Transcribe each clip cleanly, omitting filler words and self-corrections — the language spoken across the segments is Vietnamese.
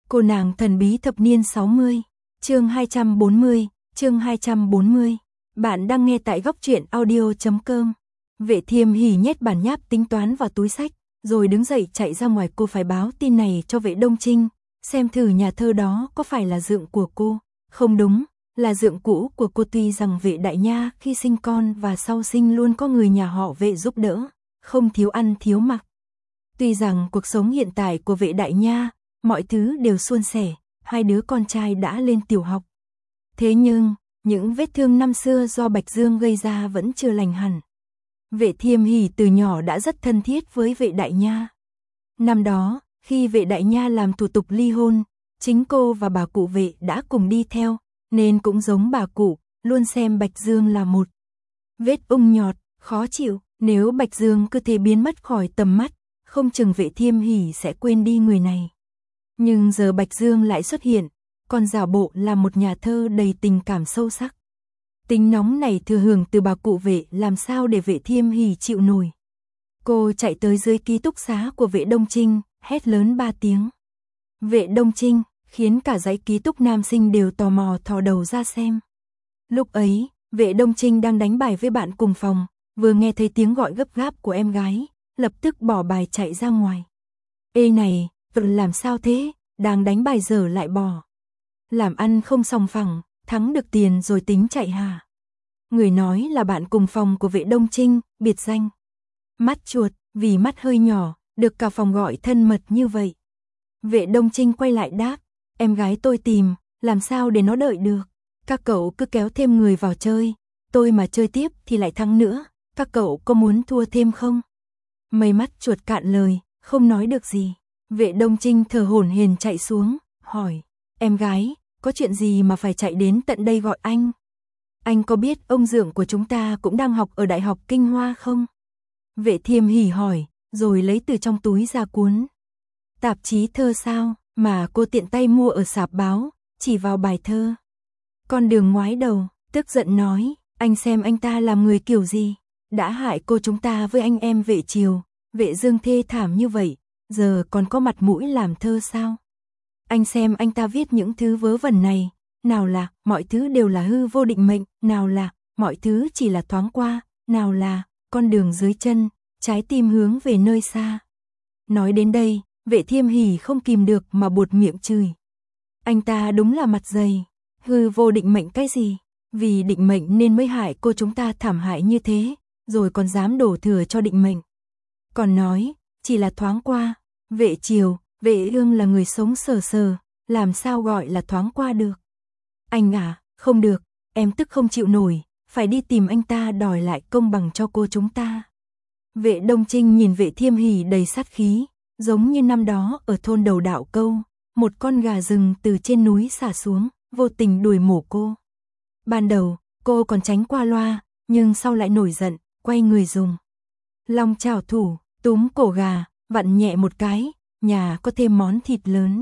Cô nàng thần bí thập niên 60, chương 240. Bạn đang nghe tại góc truyện audio.com. Vệ Thiêm Hỉ nhét bản nháp tính toán vào túi sách, rồi đứng dậy chạy ra ngoài. Cô phải báo tin này cho Vệ Đông Trinh, xem thử nhà thơ đó có phải là dượng của cô. Không đúng, là dượng cũ của cô. Tuy rằng Vệ Đại Nha khi sinh con và sau sinh luôn có người nhà họ Vệ giúp đỡ, không thiếu ăn thiếu mặc. Tuy rằng cuộc sống hiện tại của Vệ Đại Nha, mọi thứ đều suôn sẻ, hai đứa con trai đã lên tiểu học. Thế nhưng, những vết thương năm xưa do Bạch Dương gây ra vẫn chưa lành hẳn. Vệ Thiêm Hỉ từ nhỏ đã rất thân thiết với Vệ Đại Nha. Năm đó, khi Vệ Đại Nha làm thủ tục ly hôn, chính cô và bà cụ Vệ đã cùng đi theo, nên cũng giống bà cụ, luôn xem Bạch Dương là một vết ung nhọt, khó chịu. Nếu Bạch Dương cứ thế biến mất khỏi tầm mắt, không chừng Vệ Thiêm Hỉ sẽ quên đi người này. Nhưng giờ Bạch Dương lại xuất hiện, còn giả bộ là một nhà thơ đầy tình cảm sâu sắc. Tính nóng này thừa hưởng từ bà cụ Vệ, làm sao để Vệ Thiêm Hỉ chịu nổi. Cô chạy tới dưới ký túc xá của Vệ Đông Trinh, hét lớn 3 tiếng. Vệ Đông Trinh, khiến cả dãy ký túc nam sinh đều tò mò thò đầu ra xem. Lúc ấy, Vệ Đông Trinh đang đánh bài với bạn cùng phòng, vừa nghe thấy tiếng gọi gấp gáp của em gái, lập tức bỏ bài chạy ra ngoài. Ê này, làm sao thế, đang đánh bài giờ lại bỏ. Làm ăn không sòng phẳng, thắng được tiền rồi tính chạy hả? Người nói là bạn cùng phòng của Vệ Đông Trinh, biệt danh mắt chuột, vì mắt hơi nhỏ, được cả phòng gọi thân mật như vậy. Vệ Đông Trinh quay lại đáp, em gái tôi tìm, làm sao để nó đợi được. Các cậu cứ kéo thêm người vào chơi, tôi mà chơi tiếp thì lại thắng nữa, các cậu có muốn thua thêm không? Mây mắt chuột cạn lời, không nói được gì. Vệ Đông Trinh thở hổn hển chạy xuống, hỏi, em gái, có chuyện gì mà phải chạy đến tận đây gọi anh? Anh có biết ông dượng của chúng ta cũng đang học ở Đại học Kinh Hoa không? Vệ Thiêm Hỉ hỏi, rồi lấy từ trong túi ra cuốn tạp chí thơ sao, mà cô tiện tay mua ở sạp báo, chỉ vào bài thơ. Con Đường ngoái đầu, tức giận nói, anh xem anh ta làm người kiểu gì, đã hại cô chúng ta với anh em Vệ Triều, Vệ Dương thê thảm như vậy, giờ còn có mặt mũi làm thơ sao? Anh xem anh ta viết những thứ vớ vẩn này, nào là mọi thứ đều là hư vô định mệnh, nào là mọi thứ chỉ là thoáng qua, nào là con đường dưới chân, trái tim hướng về nơi xa. Nói đến đây, Vệ Thiêm Hỉ không kìm được mà buột miệng chửi. Anh ta đúng là mặt dày, hư vô định mệnh cái gì? Vì định mệnh nên mới hại cô chúng ta thảm hại như thế, rồi còn dám đổ thừa cho định mệnh. Còn nói, chỉ là thoáng qua, Vệ Triều, Vệ Ương là người sống sờ sờ, làm sao gọi là thoáng qua được. Anh à, không được, em tức không chịu nổi, phải đi tìm anh ta đòi lại công bằng cho cô chúng ta. Vệ Đông Trinh nhìn Vệ Thiêm Hỉ đầy sát khí, giống như năm đó ở thôn Đầu Đạo Câu, một con gà rừng từ trên núi xả xuống, vô tình đuổi mổ cô. Ban đầu, cô còn tránh qua loa, nhưng sau lại nổi giận, quay người dùng long chảo thủ, túm cổ gà, vặn nhẹ một cái, nhà có thêm món thịt lớn.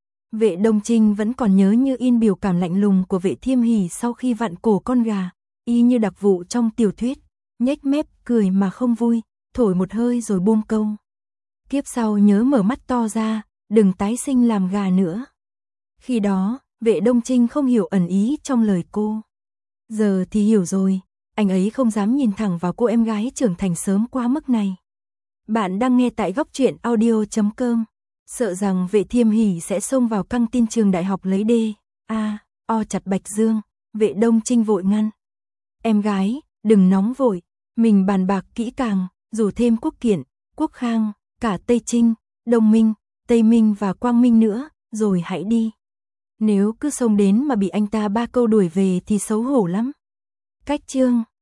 Vệ Đông Trinh vẫn còn nhớ như in biểu cảm lạnh lùng của Vệ Thiêm Hỉ sau khi vặn cổ con gà, y như đặc vụ trong tiểu thuyết, nhếch mép cười mà không vui, thổi một hơi rồi buông câu. Kiếp sau nhớ mở mắt to ra, đừng tái sinh làm gà nữa. Khi đó, Vệ Đông Trinh không hiểu ẩn ý trong lời cô. Giờ thì hiểu rồi, anh ấy không dám nhìn thẳng vào cô em gái trưởng thành sớm quá mức này. Bạn đang nghe tại góc truyện audio.com. Sợ rằng Vệ Thiêm Hỉ sẽ xông vào căng tin trường đại học lấy o chặt Bạch Dương, Vệ Đông Trinh vội ngăn. Em gái, đừng nóng vội, mình bàn bạc kỹ càng, rủ thêm Quốc Kiện, Quốc Khang, cả Tây Trinh, Đông Minh, Tây Minh và Quang Minh nữa, rồi hãy đi. Nếu cứ xông đến mà bị anh ta 3 câu đuổi về thì xấu hổ lắm. Cách chương